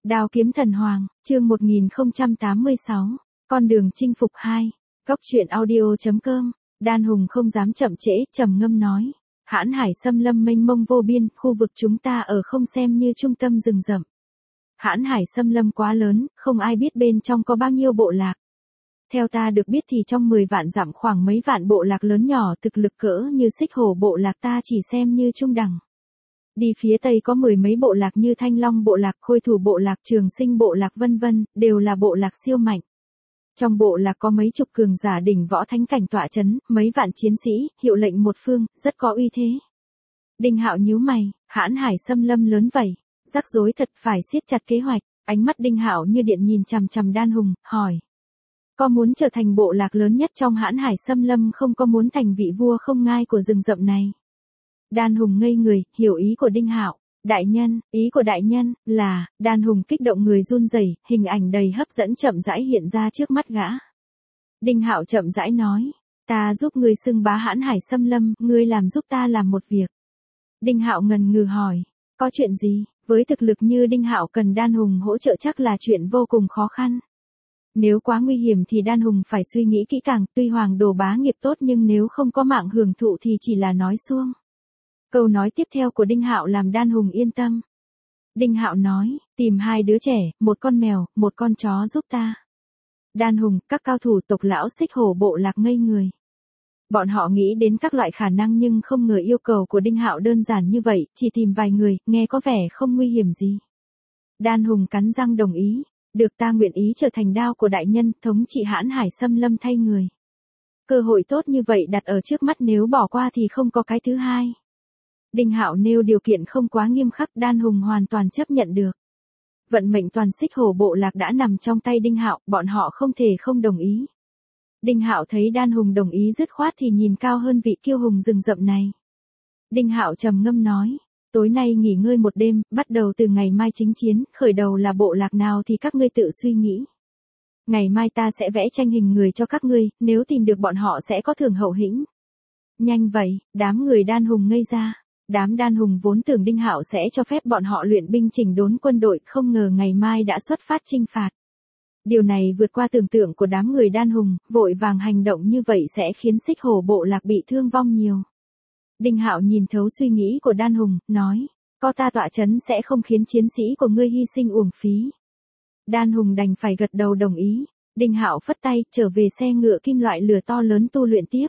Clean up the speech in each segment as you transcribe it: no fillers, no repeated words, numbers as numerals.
Đao kiếm thần hoàng, chương 1086, con đường chinh phục 2, góc truyện audio.com, Đan Hùng không dám chậm trễ, trầm ngâm nói. Hãn hải xâm lâm mênh mông vô biên, khu vực chúng ta ở không xem như trung tâm rừng rậm. Hãn hải xâm lâm quá lớn, không ai biết bên trong có bao nhiêu bộ lạc. Theo ta được biết thì trong 10 vạn dặm khoảng mấy vạn bộ lạc lớn nhỏ thực lực cỡ như Xích Hổ bộ lạc ta chỉ xem như trung đẳng. Đi phía tây có 10 mấy bộ lạc như Thanh Long bộ lạc, Khôi Thủ bộ lạc, Trường Sinh bộ lạc vân vân, đều là bộ lạc siêu mạnh. Trong bộ lạc có mấy chục cường giả đỉnh võ thánh cảnh tọa chấn, mấy vạn chiến sĩ, hiệu lệnh một phương, rất có uy thế. Đinh Hạo nhíu mày, hãn hải xâm lâm lớn vậy, rắc rối thật, phải siết chặt kế hoạch. Ánh mắt Đinh Hạo như điện nhìn chằm chằm Đan Hùng, hỏi. Có muốn trở thành bộ lạc lớn nhất trong hãn hải xâm lâm không, có muốn thành vị vua không ngai của rừng rậm này? Đan Hùng ngây người, hiểu ý của Đinh Hạo. Đại nhân, ý của đại nhân là, Đan Hùng kích động người run rẩy, hình ảnh đầy hấp dẫn chậm rãi hiện ra trước mắt gã. Đinh Hạo chậm rãi nói, ta giúp ngươi xưng bá hãn hải xâm lâm, ngươi làm giúp ta làm một việc. Đinh Hạo ngần ngừ hỏi, có chuyện gì? Với thực lực như Đinh Hạo cần Đan Hùng hỗ trợ chắc là chuyện vô cùng khó khăn. Nếu quá nguy hiểm thì Đan Hùng phải suy nghĩ kỹ càng, tuy hoàng đồ bá nghiệp tốt nhưng nếu không có mạng hưởng thụ thì chỉ là nói suông. Câu nói tiếp theo của Đinh Hạo làm Đan Hùng yên tâm. Đinh Hạo nói, tìm 2 đứa trẻ, một con mèo, một con chó giúp ta. Đan Hùng, các cao thủ tộc lão Xích Hổ bộ lạc ngây người. Bọn họ nghĩ đến các loại khả năng nhưng không ngờ yêu cầu của Đinh Hạo đơn giản như vậy, chỉ tìm vài người, nghe có vẻ không nguy hiểm gì. Đan Hùng cắn răng đồng ý, được, ta nguyện ý trở thành đao của đại nhân, thống trị hãn hải xâm lâm thay người. Cơ hội tốt như vậy đặt ở trước mắt, nếu bỏ qua thì không có cái thứ hai. Đinh Hạo nêu điều kiện không quá nghiêm khắc, Đan Hùng hoàn toàn chấp nhận được. Vận mệnh toàn Xích Hổ bộ lạc đã nằm trong tay Đinh Hạo, bọn họ không thể không đồng ý. Đinh Hạo thấy Đan Hùng đồng ý dứt khoát thì nhìn cao hơn vị kiêu hùng rừng rậm này. Đinh Hạo trầm ngâm nói, tối nay nghỉ ngơi một đêm, bắt đầu từ ngày mai chính chiến, khởi đầu là bộ lạc nào thì các ngươi tự suy nghĩ. Ngày mai ta sẽ vẽ tranh hình người cho các ngươi, nếu tìm được bọn họ sẽ có thưởng hậu hĩnh. Nhanh vậy, đám người Đan Hùng ngây ra. Đám Đan Hùng vốn tưởng Đinh Hạo sẽ cho phép bọn họ luyện binh chỉnh đốn quân đội, không ngờ ngày mai đã xuất phát chinh phạt. Điều này vượt qua tưởng tượng của đám người Đan Hùng, vội vàng hành động như vậy sẽ khiến Xích Hổ bộ lạc bị thương vong nhiều. Đinh Hạo nhìn thấu suy nghĩ của Đan Hùng, nói, có ta tọa chấn sẽ không khiến chiến sĩ của ngươi hy sinh uổng phí. Đan Hùng đành phải gật đầu đồng ý. Đinh Hạo phất tay, trở về xe ngựa kim loại lửa to lớn tu luyện tiếp.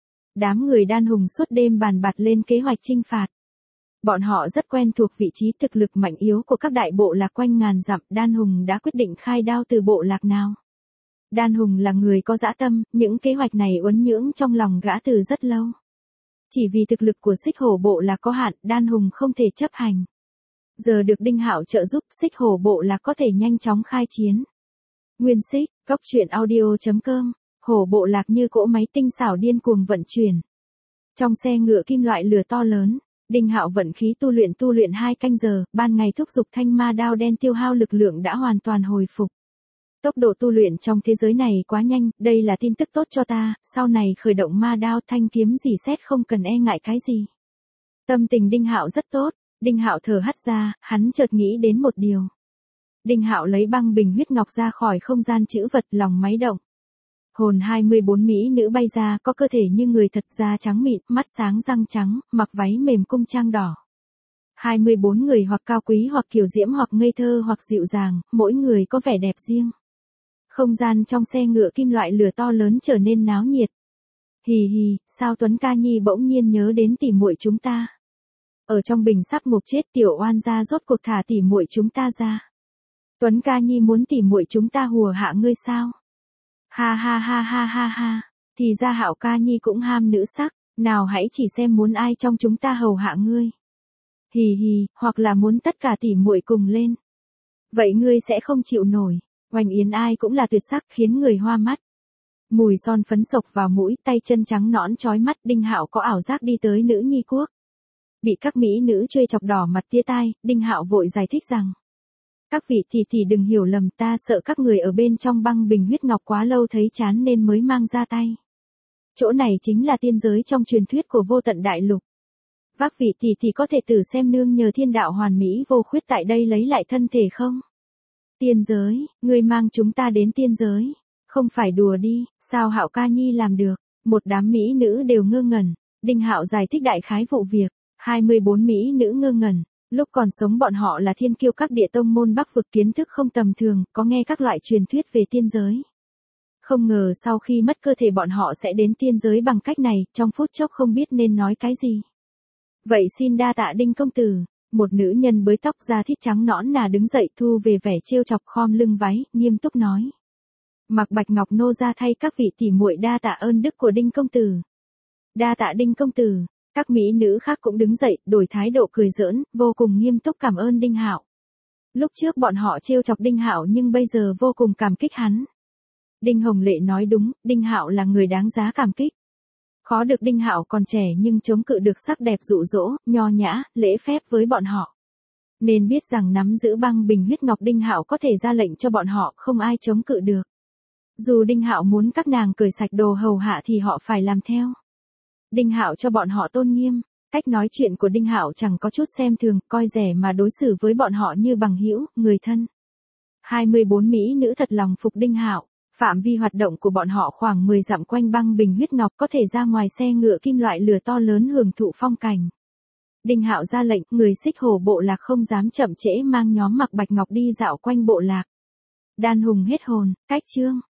Đám người Đan Hùng suốt đêm bàn bạc lên kế hoạch chinh phạt. Bọn họ rất quen thuộc vị trí thực lực mạnh yếu của các đại bộ lạc quanh ngàn dặm, Đan Hùng đã quyết định khai đao từ bộ lạc nào. Đan Hùng là người có dã tâm, những kế hoạch này uốn nhưỡng trong lòng gã từ rất lâu. Chỉ vì thực lực của Xích Hổ bộ lạc có hạn, Đan Hùng không thể chấp hành. Giờ được Đinh Hạo trợ giúp, Xích Hổ bộ lạc có thể nhanh chóng khai chiến. Nguyên Xích, góc truyện audio.com. Hổ bộ lạc như cỗ máy tinh xảo điên cuồng vận chuyển. Trong xe ngựa kim loại lửa to lớn, Đinh Hạo vận khí tu luyện 2 canh giờ, ban ngày thúc giục thanh ma đao đen tiêu hao lực lượng đã hoàn toàn hồi phục. Tốc độ tu luyện trong thế giới này quá nhanh, đây là tin tức tốt cho ta, sau này khởi động ma đao thanh kiếm gì xét không cần e ngại cái gì. Tâm tình Đinh Hạo rất tốt, Đinh Hạo thở hắt ra, hắn chợt nghĩ đến một điều. Đinh Hạo lấy băng bình huyết ngọc ra khỏi không gian trữ vật, lòng máy động. Hồn 24 mỹ nữ bay ra, có cơ thể như người thật, da trắng mịn, mắt sáng răng trắng, mặc váy mềm cung trang đỏ. 24 người hoặc cao quý hoặc kiều diễm hoặc ngây thơ hoặc dịu dàng, mỗi người có vẻ đẹp riêng. Không gian trong xe ngựa kim loại lửa to lớn trở nên náo nhiệt. Hì hì, sao Tuấn Ca Nhi bỗng nhiên nhớ đến tỉ muội chúng ta. Ở trong bình sắp ngục chết tiểu oan gia rốt cuộc thả tỉ muội chúng ta ra. Tuấn Ca Nhi muốn tỉ muội chúng ta hùa hạ ngươi sao? Ha ha ha ha ha ha, thì ra Hạo Ca Nhi cũng ham nữ sắc, nào hãy chỉ xem muốn ai trong chúng ta hầu hạ ngươi. Hì hì, hoặc là muốn tất cả tỉ muội cùng lên. Vậy ngươi sẽ không chịu nổi, oanh yến ai cũng là tuyệt sắc khiến người hoa mắt. Mùi son phấn sộc vào mũi, tay chân trắng nõn chói mắt, Đinh Hạo có ảo giác đi tới nữ nhi quốc. Bị các mỹ nữ trêu chọc đỏ mặt tía tai, Đinh Hạo vội giải thích rằng. Các vị thì đừng hiểu lầm, ta sợ các người ở bên trong băng bình huyết ngọc quá lâu thấy chán nên mới mang ra tay. Chỗ này chính là tiên giới trong truyền thuyết của vô tận đại lục. Các vị thì có thể thử xem nương nhờ thiên đạo hoàn mỹ vô khuyết tại đây lấy lại thân thể không? Tiên giới, ngươi mang chúng ta đến tiên giới. Không phải đùa đi, sao Hạo ca nhi làm được? Một đám mỹ nữ đều ngơ ngẩn. Đinh Hạo giải thích đại khái vụ việc. 24 mỹ nữ ngơ ngẩn. Lúc còn sống bọn họ là thiên kiêu các địa tông môn Bắc vực, kiến thức không tầm thường, có nghe các loại truyền thuyết về tiên giới. Không ngờ sau khi mất cơ thể bọn họ sẽ đến tiên giới bằng cách này, trong phút chốc không biết nên nói cái gì. Vậy xin đa tạ Đinh công tử. Một nữ nhân bới tóc da thịt trắng nõn nà đứng dậy thu về vẻ trêu chọc, khom lưng váy, nghiêm túc nói. Mạc Bạch Ngọc nô ra thay các vị tỷ muội đa tạ ơn đức của Đinh công tử. Đa tạ Đinh công tử. Các mỹ nữ khác cũng đứng dậy, đổi thái độ cười giỡn, vô cùng nghiêm túc cảm ơn Đinh Hạo. Lúc trước bọn họ trêu chọc Đinh Hạo nhưng bây giờ vô cùng cảm kích hắn. Đinh Hồng Lệ nói đúng, Đinh Hạo là người đáng giá cảm kích. Khó được Đinh Hạo còn trẻ nhưng chống cự được sắc đẹp dụ dỗ, nho nhã, lễ phép với bọn họ. Nên biết rằng nắm giữ băng bình huyết ngọc Đinh Hạo có thể ra lệnh cho bọn họ, không ai chống cự được. Dù Đinh Hạo muốn các nàng cởi sạch đồ hầu hạ thì họ phải làm theo. Đinh Hạo cho bọn họ tôn nghiêm, cách nói chuyện của Đinh Hạo chẳng có chút xem thường, coi rẻ mà đối xử với bọn họ như bằng hữu, người thân. 24 mỹ nữ thật lòng phục Đinh Hạo. Phạm vi hoạt động của bọn họ khoảng 10 dặm quanh băng bình huyết ngọc, có thể ra ngoài xe ngựa kim loại lửa to lớn hưởng thụ phong cảnh. Đinh Hạo ra lệnh, người xích hổ bộ lạc không dám chậm trễ mang nhóm Mạc Bạch Ngọc đi dạo quanh bộ lạc. Đan Hùng hết hồn, cách chương.